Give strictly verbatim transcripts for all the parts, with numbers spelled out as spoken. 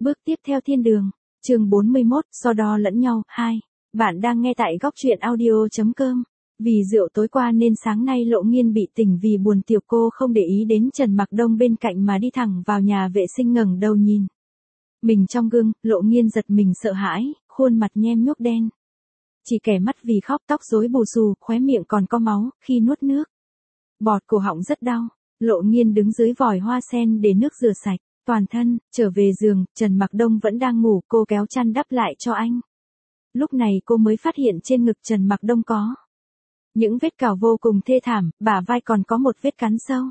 Bước tiếp theo thiên đường. Chương bốn mươi mốt, so đo lẫn nhau. hai. Bạn đang nghe tại góc truyện audio chấm com. Vì rượu tối qua nên sáng nay Lộ Nghiên bị tỉnh vì buồn, tiểu cô không để ý đến Trần Mặc Đông bên cạnh mà đi thẳng vào nhà vệ sinh, ngẩng đầu nhìn mình trong gương. Lộ Nghiên giật mình sợ hãi, khuôn mặt nhem nhuốc đen, chỉ kẻ mắt vì khóc, tóc rối bù xù, khóe miệng còn có máu khi nuốt nước bọt, cổ họng rất đau. Lộ Nghiên đứng dưới vòi hoa sen để nước rửa sạch toàn thân, trở về giường. Trần Mặc Đông vẫn đang ngủ, cô kéo chăn đắp lại cho anh. Lúc này cô mới phát hiện trên ngực Trần Mặc Đông có những vết cào vô cùng thê thảm, bả vai còn có một vết cắn sâu.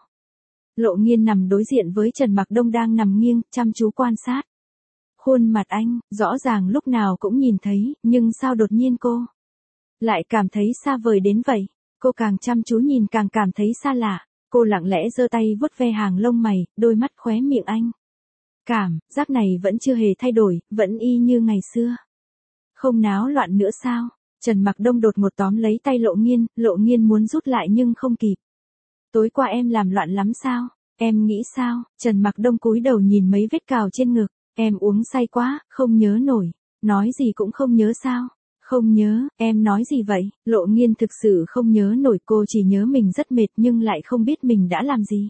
Lộ Nghiên nằm đối diện với Trần Mặc Đông đang nằm nghiêng, chăm chú quan sát khuôn mặt anh, rõ ràng lúc nào cũng nhìn thấy, nhưng sao đột nhiên cô lại cảm thấy xa vời đến vậy? Cô càng chăm chú nhìn càng cảm thấy xa lạ. Cô lặng lẽ giơ tay vuốt ve hàng lông mày, đôi mắt, khóe miệng anh. Cảm giác này vẫn chưa hề thay đổi, vẫn y như ngày xưa. Không náo loạn nữa sao? Trần Mặc Đông đột ngột tóm lấy tay Lộ Nghiên. Lộ Nghiên muốn rút lại nhưng không kịp. Tối qua em làm loạn lắm sao? Em nghĩ sao? Trần Mặc Đông cúi đầu nhìn mấy vết cào trên ngực. Em uống say quá, không nhớ nổi. Nói gì cũng không nhớ sao? Không nhớ. Em nói gì vậy? Lộ Nghiên thực sự không nhớ nổi, cô chỉ nhớ mình rất mệt nhưng lại không biết mình đã làm gì.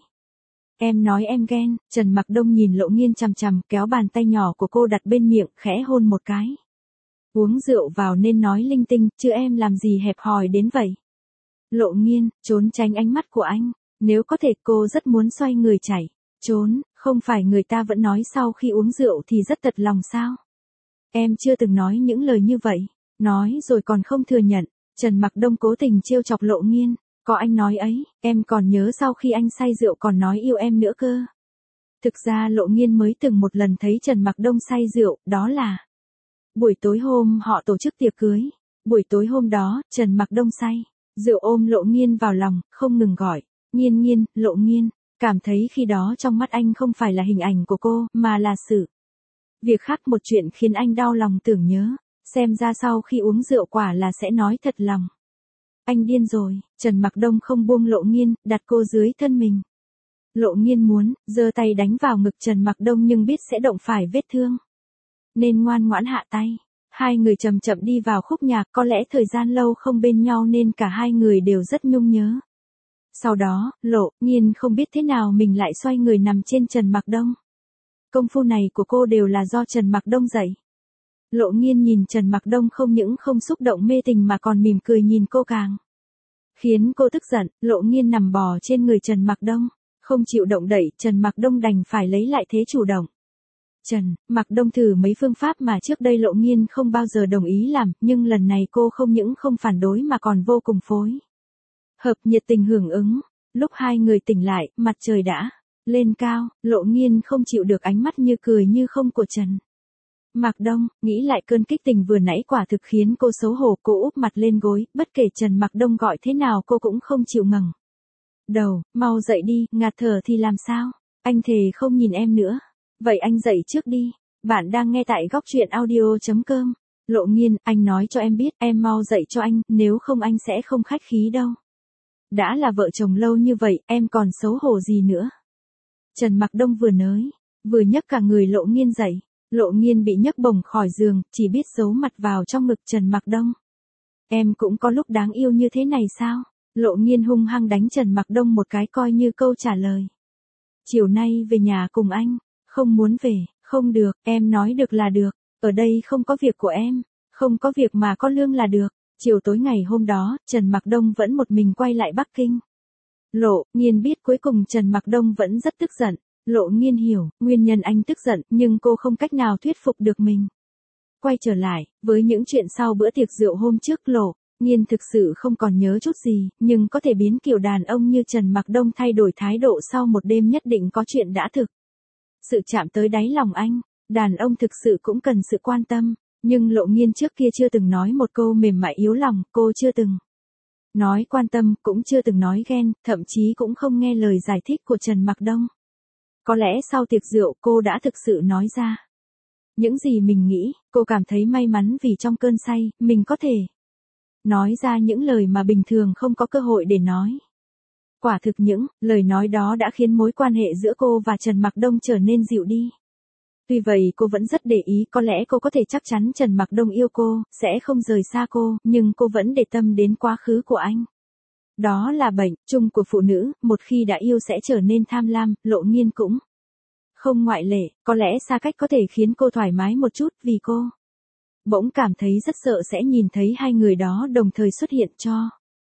Em nói em ghen. Trần Mặc Đông nhìn Lộ Nghiên chằm chằm, kéo bàn tay nhỏ của cô đặt bên miệng, khẽ hôn một cái. Uống rượu vào nên nói linh tinh, chứ em làm gì hẹp hòi đến vậy? Lộ Nghiên trốn tránh ánh mắt của anh. Nếu có thể cô rất muốn xoay người chạy trốn. Không phải người ta vẫn nói sau khi uống rượu thì rất tật lòng sao? Em chưa từng nói những lời như vậy. Nói rồi còn không thừa nhận. Trần Mặc Đông cố tình trêu chọc Lộ Nghiên. Có anh nói ấy, em còn nhớ sau khi anh say rượu còn nói yêu em nữa cơ. Thực ra Lộ Nghiên mới từng một lần thấy Trần Mặc Đông say rượu, đó là buổi tối hôm họ tổ chức tiệc cưới. Buổi tối hôm đó, Trần Mặc Đông say rượu ôm Lộ Nghiên vào lòng, không ngừng gọi Nghiên Nghiên, Lộ Nghiên. Cảm thấy khi đó trong mắt anh không phải là hình ảnh của cô, mà là sự việc khác, một chuyện khiến anh đau lòng tưởng nhớ. Xem ra sau khi uống rượu quả là sẽ nói thật lòng. Anh điên rồi. Trần Mặc Đông không buông Lộ Nghiên, đặt cô dưới thân mình. Lộ Nghiên muốn giơ tay đánh vào ngực Trần Mặc Đông nhưng biết sẽ động phải vết thương, nên ngoan ngoãn hạ tay. Hai người chậm chậm đi vào khúc nhạc, có lẽ thời gian lâu không bên nhau nên cả hai người đều rất nhung nhớ. Sau đó, Lộ Nghiên không biết thế nào mình lại xoay người nằm trên Trần Mặc Đông. Công phu này của cô đều là do Trần Mặc Đông dạy. Lộ Nghiên nhìn Trần Mặc Đông không những không xúc động mê tình mà còn mỉm cười nhìn cô, càng khiến cô tức giận. Lộ Nghiên nằm bò trên người Trần Mặc Đông, không chịu động đậy. Trần Mặc Đông đành phải lấy lại thế chủ động. Trần Mặc Đông thử mấy phương pháp mà trước đây Lộ Nghiên không bao giờ đồng ý làm, nhưng lần này cô không những không phản đối mà còn vô cùng phối hợp, nhiệt tình hưởng ứng. Lúc hai người tỉnh lại, mặt trời đã lên cao. Lộ Nghiên không chịu được ánh mắt như cười như không của Trần Mặc Đông, nghĩ lại cơn kích tình vừa nãy quả thực khiến cô xấu hổ. Cô úp mặt lên gối, bất kể Trần Mặc Đông gọi thế nào cô cũng không chịu ngẩng đầu. Mau dậy đi, ngạt thở thì làm sao? Anh thề không nhìn em nữa. Vậy anh dậy trước đi. Bạn đang nghe tại góc truyện audio chấm com. Lộ Nghiên, anh nói cho em biết, em mau dậy cho anh, nếu không anh sẽ không khách khí đâu. Đã là vợ chồng lâu như vậy, em còn xấu hổ gì nữa? Trần Mặc Đông vừa nói, vừa nhấc cả người Lộ Nghiên dậy. Lộ Nghiên bị nhấc bổng khỏi giường, chỉ biết giấu mặt vào trong ngực Trần Mặc Đông. Em cũng có lúc đáng yêu như thế này sao? Lộ Nghiên hung hăng đánh Trần Mặc Đông một cái coi như câu trả lời. Chiều nay về nhà cùng anh. Không muốn về. Không được, em nói được là được. Ở đây không có việc của em. Không có việc mà có lương là được. Chiều tối ngày hôm đó, Trần Mặc Đông vẫn một mình quay lại Bắc Kinh. Lộ Nghiên biết cuối cùng Trần Mặc Đông vẫn rất tức giận. Lộ Nghiên hiểu nguyên nhân anh tức giận, nhưng cô không cách nào thuyết phục được mình. Quay trở lại, với những chuyện sau bữa tiệc rượu hôm trước, Lộ Nghiên thực sự không còn nhớ chút gì, nhưng có thể biến kiểu đàn ông như Trần Mặc Đông thay đổi thái độ sau một đêm nhất định có chuyện đã thực sự chạm tới đáy lòng anh. Đàn ông thực sự cũng cần sự quan tâm, nhưng Lộ Nghiên trước kia chưa từng nói một câu mềm mại yếu lòng, cô chưa từng nói quan tâm, cũng chưa từng nói ghen, thậm chí cũng không nghe lời giải thích của Trần Mặc Đông. Có lẽ sau tiệc rượu cô đã thực sự nói ra những gì mình nghĩ. Cô cảm thấy may mắn vì trong cơn say, mình có thể nói ra những lời mà bình thường không có cơ hội để nói. Quả thực những lời nói đó đã khiến mối quan hệ giữa cô và Trần Mặc Đông trở nên dịu đi. Tuy vậy cô vẫn rất để ý, có lẽ cô có thể chắc chắn Trần Mặc Đông yêu cô, sẽ không rời xa cô, nhưng cô vẫn để tâm đến quá khứ của anh. Đó là bệnh chung của phụ nữ, một khi đã yêu sẽ trở nên tham lam, Lộ Nghiên cũng không ngoại lệ, có lẽ xa cách có thể khiến cô thoải mái một chút vì cô bỗng cảm thấy rất sợ sẽ nhìn thấy hai người đó đồng thời xuất hiện cho.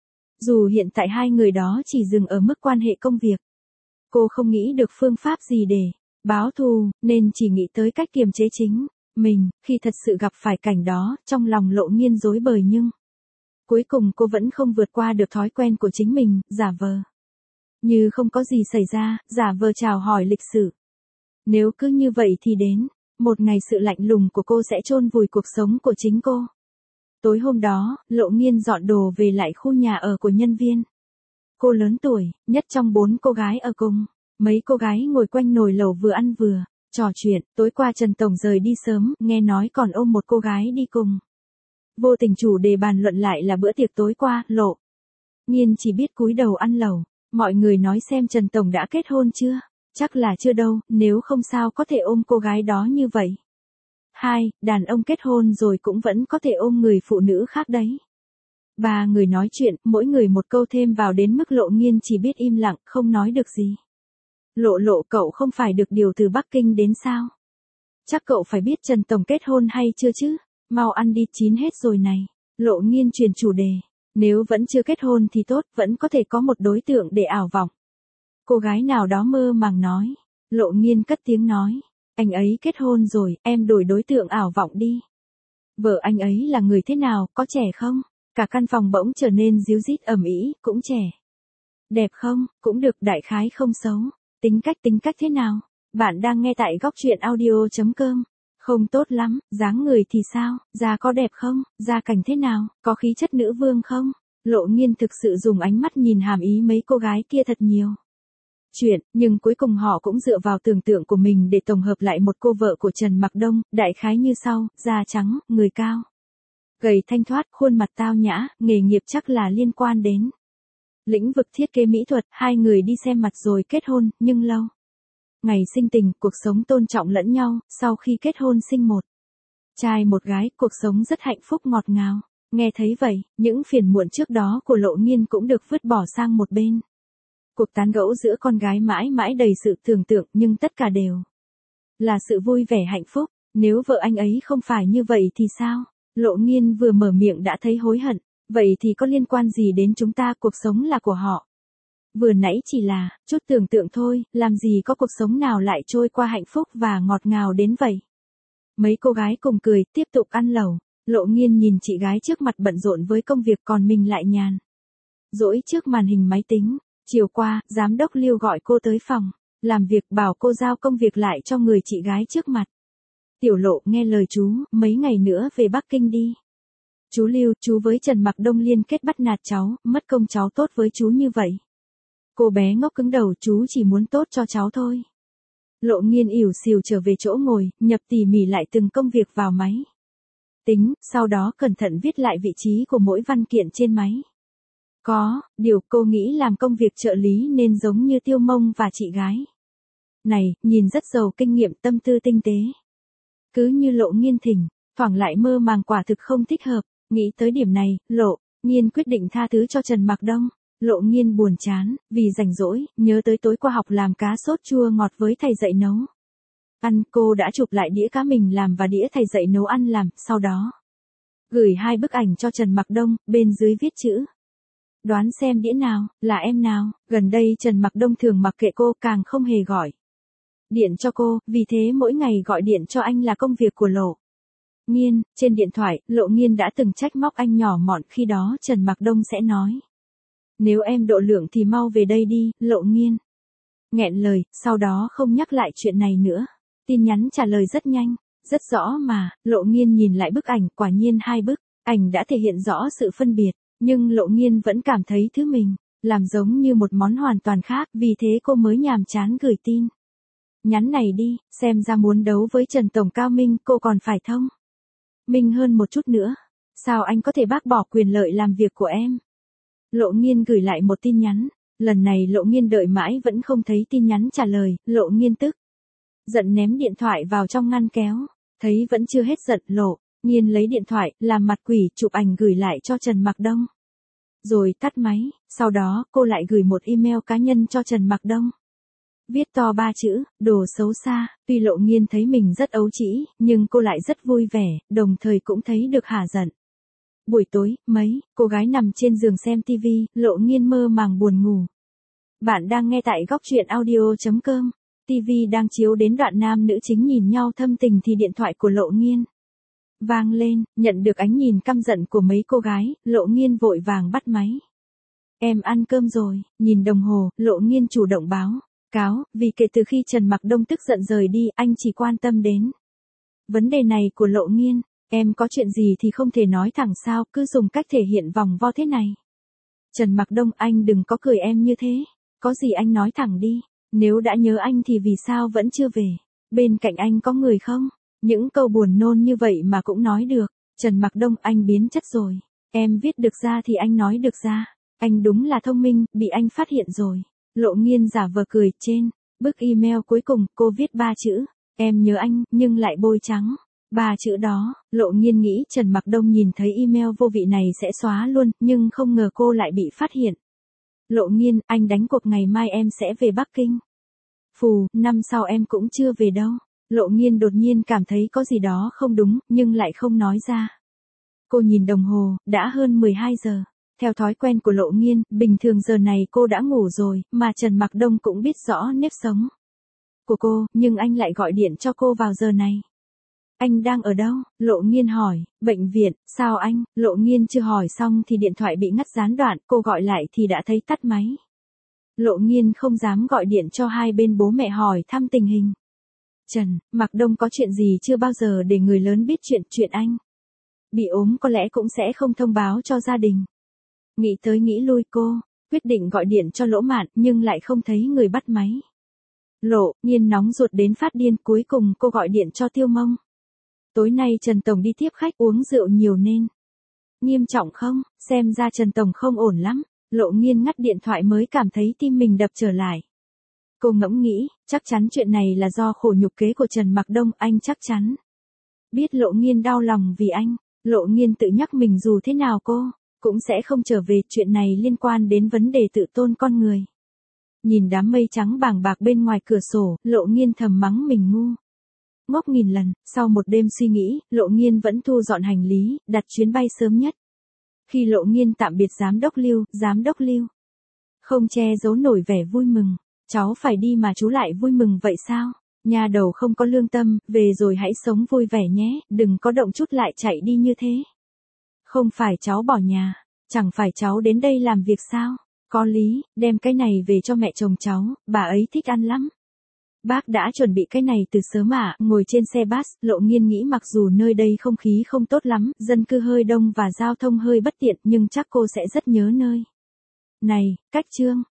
Dù hiện tại hai người đó chỉ dừng ở mức quan hệ công việc. Cô không nghĩ được phương pháp gì để báo thù, nên chỉ nghĩ tới cách kiềm chế chính mình, khi thật sự gặp phải cảnh đó, trong lòng Lộ Nghiên rối bời nhưng cuối cùng cô vẫn không vượt qua được thói quen của chính mình, giả vờ như không có gì xảy ra, giả vờ chào hỏi lịch sự. Nếu cứ như vậy thì đến một ngày sự lạnh lùng của cô sẽ chôn vùi cuộc sống của chính cô. Tối hôm đó, Lộ Nghiên dọn đồ về lại khu nhà ở của nhân viên. Cô lớn tuổi, nhất trong bốn cô gái ở cùng. Mấy cô gái ngồi quanh nồi lẩu vừa ăn vừa trò chuyện. Tối qua Trần Tổng rời đi sớm, nghe nói còn ôm một cô gái đi cùng. Vô tình chủ đề bàn luận lại là bữa tiệc tối qua. Lộ Nghiên chỉ biết cúi đầu ăn lẩu. Mọi người nói xem Trần Tổng đã kết hôn chưa? Chắc là chưa đâu, nếu không sao có thể ôm cô gái đó như vậy. Hai, đàn ông kết hôn rồi cũng vẫn có thể ôm người phụ nữ khác đấy. Ba người nói chuyện, mỗi người một câu thêm vào đến mức Lộ Nghiên chỉ biết im lặng, không nói được gì. Lộ Lộ, cậu không phải được điều từ Bắc Kinh đến sao? Chắc cậu phải biết Trần Tổng kết hôn hay chưa chứ? Mau ăn đi, chín hết rồi này. Lộ Nghiên chuyển chủ đề. Nếu vẫn chưa kết hôn thì tốt, vẫn có thể có một đối tượng để ảo vọng. Cô gái nào đó mơ màng nói. Lộ Nghiên cất tiếng nói. Anh ấy kết hôn rồi, em đổi đối tượng ảo vọng đi. Vợ anh ấy là người thế nào, có trẻ không? Cả căn phòng bỗng trở nên ríu rít ầm ĩ, cũng trẻ. Đẹp không, cũng được, đại khái không xấu. Tính cách tính cách thế nào? Bạn đang nghe tại góc truyện audio chấm com. Không tốt lắm, dáng người thì sao, da có đẹp không, da cảnh thế nào, có khí chất nữ vương không? Lộ Nghiên thực sự dùng ánh mắt nhìn hàm ý mấy cô gái kia thật nhiều chuyện, nhưng cuối cùng họ cũng dựa vào tưởng tượng của mình để tổng hợp lại một cô vợ của Trần Mặc Đông, đại khái như sau, da trắng, người cao, gầy thanh thoát, khuôn mặt tao nhã, nghề nghiệp chắc là liên quan đến lĩnh vực thiết kế mỹ thuật. Hai người đi xem mặt rồi kết hôn, nhưng lâu ngày sinh tình, cuộc sống tôn trọng lẫn nhau, sau khi kết hôn sinh một trai một gái, cuộc sống rất hạnh phúc ngọt ngào. Nghe thấy vậy, những phiền muộn trước đó của Lộ Nghiên cũng được vứt bỏ sang một bên. Cuộc tán gẫu giữa con gái mãi mãi đầy sự tưởng tượng, nhưng tất cả đều là sự vui vẻ hạnh phúc. Nếu vợ anh ấy không phải như vậy thì sao? Lộ Nghiên vừa mở miệng đã thấy hối hận. Vậy thì có liên quan gì đến chúng ta, cuộc sống là của họ. Vừa nãy chỉ là chút tưởng tượng thôi, làm gì có cuộc sống nào lại trôi qua hạnh phúc và ngọt ngào đến vậy. Mấy cô gái cùng cười, tiếp tục ăn lẩu. Lộ Nghiên nhìn chị gái trước mặt bận rộn với công việc, còn mình lại nhàn rỗi trước màn hình máy tính. Chiều qua, giám đốc Lưu gọi cô tới phòng làm việc, bảo cô giao công việc lại cho người chị gái trước mặt. Tiểu Lộ, nghe lời chú, mấy ngày nữa về Bắc Kinh đi. Chú Lưu, chú với Trần Mặc Đông liên kết bắt nạt cháu, mất công cháu tốt với chú như vậy. Cô bé ngốc cứng đầu, chú chỉ muốn tốt cho cháu thôi. Lộ Nghiên ỉu xìu trở về chỗ ngồi, nhập tỉ mỉ lại từng công việc vào máy tính, sau đó cẩn thận viết lại vị trí của mỗi văn kiện trên máy. Có điều cô nghĩ làm công việc trợ lý nên giống như Tiêu Mông và chị gái này, nhìn rất giàu kinh nghiệm, tâm tư tinh tế. Cứ như Lộ Nghiên thỉnh thoảng lại mơ màng, quả thực không thích hợp. Nghĩ tới điểm này, Lộ Nghiên quyết định tha thứ cho Trần Mặc Đông. Lộ Nghiên buồn chán, vì rảnh rỗi, nhớ tới tối qua học làm cá sốt chua ngọt với thầy dạy nấu ăn, cô đã chụp lại đĩa cá mình làm và đĩa thầy dạy nấu ăn làm, sau đó gửi hai bức ảnh cho Trần Mặc Đông, bên dưới viết chữ. Đoán xem đĩa nào, là em nào. Gần đây Trần Mặc Đông thường mặc kệ cô, càng không hề gọi điện cho cô, vì thế mỗi ngày gọi điện cho anh là công việc của Lộ Nghiên. Trên điện thoại, Lộ Nghiên đã từng trách móc anh nhỏ mọn, khi đó Trần Mặc Đông sẽ nói. Nếu em độ lượng thì mau về đây đi. Lộ Nghiên nghẹn lời, sau đó không nhắc lại chuyện này nữa. Tin nhắn trả lời rất nhanh, rất rõ mà. Lộ Nghiên nhìn lại bức ảnh, quả nhiên hai bức ảnh đã thể hiện rõ sự phân biệt. Nhưng Lộ Nghiên vẫn cảm thấy thứ mình làm giống như một món hoàn toàn khác, vì thế cô mới nhàm chán gửi tin nhắn này đi. Xem ra muốn đấu với Trần Tổng cao minh, cô còn phải thông minh hơn một chút nữa. Sao anh có thể bác bỏ quyền lợi làm việc của em? Lộ Nghiên gửi lại một tin nhắn. Lần này Lộ Nghiên đợi mãi vẫn không thấy tin nhắn trả lời. Lộ Nghiên tức Giận ném điện thoại vào trong ngăn kéo. Thấy vẫn chưa hết giận, Lộ Nhiên lấy điện thoại, làm mặt quỷ, chụp ảnh gửi lại cho Trần Mặc Đông. Rồi tắt máy, sau đó cô lại gửi một email cá nhân cho Trần Mặc Đông. Viết to ba chữ, đồ xấu xa. Tuy Lộ Nhiên thấy mình rất ấu trĩ, nhưng cô lại rất vui vẻ, đồng thời cũng thấy được hả giận. Buổi tối, mấy cô gái nằm trên giường xem tivi, Lộ Nhiên mơ màng buồn ngủ. Bạn đang nghe tại góc truyện audio chấm com. Tivi đang chiếu đến đoạn nam nữ chính nhìn nhau thâm tình thì điện thoại của Lộ Nhiên vang lên, nhận được ánh nhìn căm giận của mấy cô gái, Lộ Nhiên vội vàng bắt máy. Em ăn cơm rồi, nhìn đồng hồ, Lộ Nhiên chủ động báo cáo, vì kể từ khi Trần Mặc Đông tức giận rời đi, anh chỉ quan tâm đến vấn đề này của Lộ Nhiên. Em có chuyện gì thì không thể nói thẳng sao, cứ dùng cách thể hiện vòng vo thế này. Trần Mặc Đông, anh đừng có cười em như thế. Có gì anh nói thẳng đi. Nếu đã nhớ anh thì vì sao vẫn chưa về? Bên cạnh anh có người không? Những câu buồn nôn như vậy mà cũng nói được. Trần Mặc Đông, anh biến chất rồi. Em viết được ra thì anh nói được ra. Anh đúng là thông minh, bị anh phát hiện rồi. Lộ Nhiên giả vờ cười. Trên bức email cuối cùng, cô viết ba chữ. Em nhớ anh, nhưng lại bôi trắng. Ba chữ đó, Lộ Nhiên nghĩ Trần Mặc Đông nhìn thấy email vô vị này sẽ xóa luôn, nhưng không ngờ cô lại bị phát hiện. Lộ Nhiên, anh đánh cuộc ngày mai em sẽ về Bắc Kinh. Phù, năm sau em cũng chưa về đâu. Lộ Nhiên đột nhiên cảm thấy có gì đó không đúng, nhưng lại không nói ra. Cô nhìn đồng hồ, đã hơn mười hai giờ. Theo thói quen của Lộ Nhiên, bình thường giờ này cô đã ngủ rồi, mà Trần Mặc Đông cũng biết rõ nếp sống của cô, nhưng anh lại gọi điện cho cô vào giờ này. Anh đang ở đâu? Lộ Nhiên hỏi. Bệnh viện. Sao anh? Lộ Nhiên chưa hỏi xong thì điện thoại bị ngắt gián đoạn, cô gọi lại thì đã thấy tắt máy. Lộ Nhiên không dám gọi điện cho hai bên bố mẹ hỏi thăm tình hình. Trần Mặc Đông có chuyện gì chưa bao giờ để người lớn biết chuyện chuyện anh bị ốm có lẽ cũng sẽ không thông báo cho gia đình. Nghĩ tới nghĩ lui cô quyết định gọi điện cho Lỗ Mạn, nhưng lại không thấy người bắt máy. Lộ Nhiên nóng ruột đến phát điên, cuối cùng cô gọi điện cho Tiêu Mông. Tối nay Trần Tổng đi tiếp khách, uống rượu nhiều nên nghiêm trọng không? Xem ra Trần Tổng không ổn lắm. Lộ Nhiên ngắt điện thoại mới cảm thấy tim mình đập trở lại. Cô ngẫm nghĩ, chắc chắn chuyện này là do khổ nhục kế của Trần Mặc Đông, anh chắc chắn biết Lộ Nhiên đau lòng vì anh. Lộ Nhiên tự nhắc mình dù thế nào cô cũng sẽ không trở về, chuyện này liên quan đến vấn đề tự tôn con người. Nhìn đám mây trắng bàng bạc bên ngoài cửa sổ, Lộ Nhiên thầm mắng mình ngu ngốc nghìn lần. Sau một đêm suy nghĩ, Lộ Nhiên vẫn thu dọn hành lý, đặt chuyến bay sớm nhất. Khi Lộ Nhiên tạm biệt giám đốc Lưu, giám đốc Lưu không che giấu nổi vẻ vui mừng. Cháu phải đi mà chú lại vui mừng vậy sao? Nhà đầu không có lương tâm, về rồi hãy sống vui vẻ nhé, đừng có động chút lại chạy đi như thế. Không phải cháu bỏ nhà, chẳng phải cháu đến đây làm việc sao? Có lý, đem cái này về cho mẹ chồng cháu, bà ấy thích ăn lắm. Bác đã chuẩn bị cái này từ sớm ạ. Ngồi trên xe bus, Lộ Nhiên nghĩ mặc dù nơi đây không khí không tốt lắm, dân cư hơi đông và giao thông hơi bất tiện, nhưng chắc cô sẽ rất nhớ nơi này. Cách chương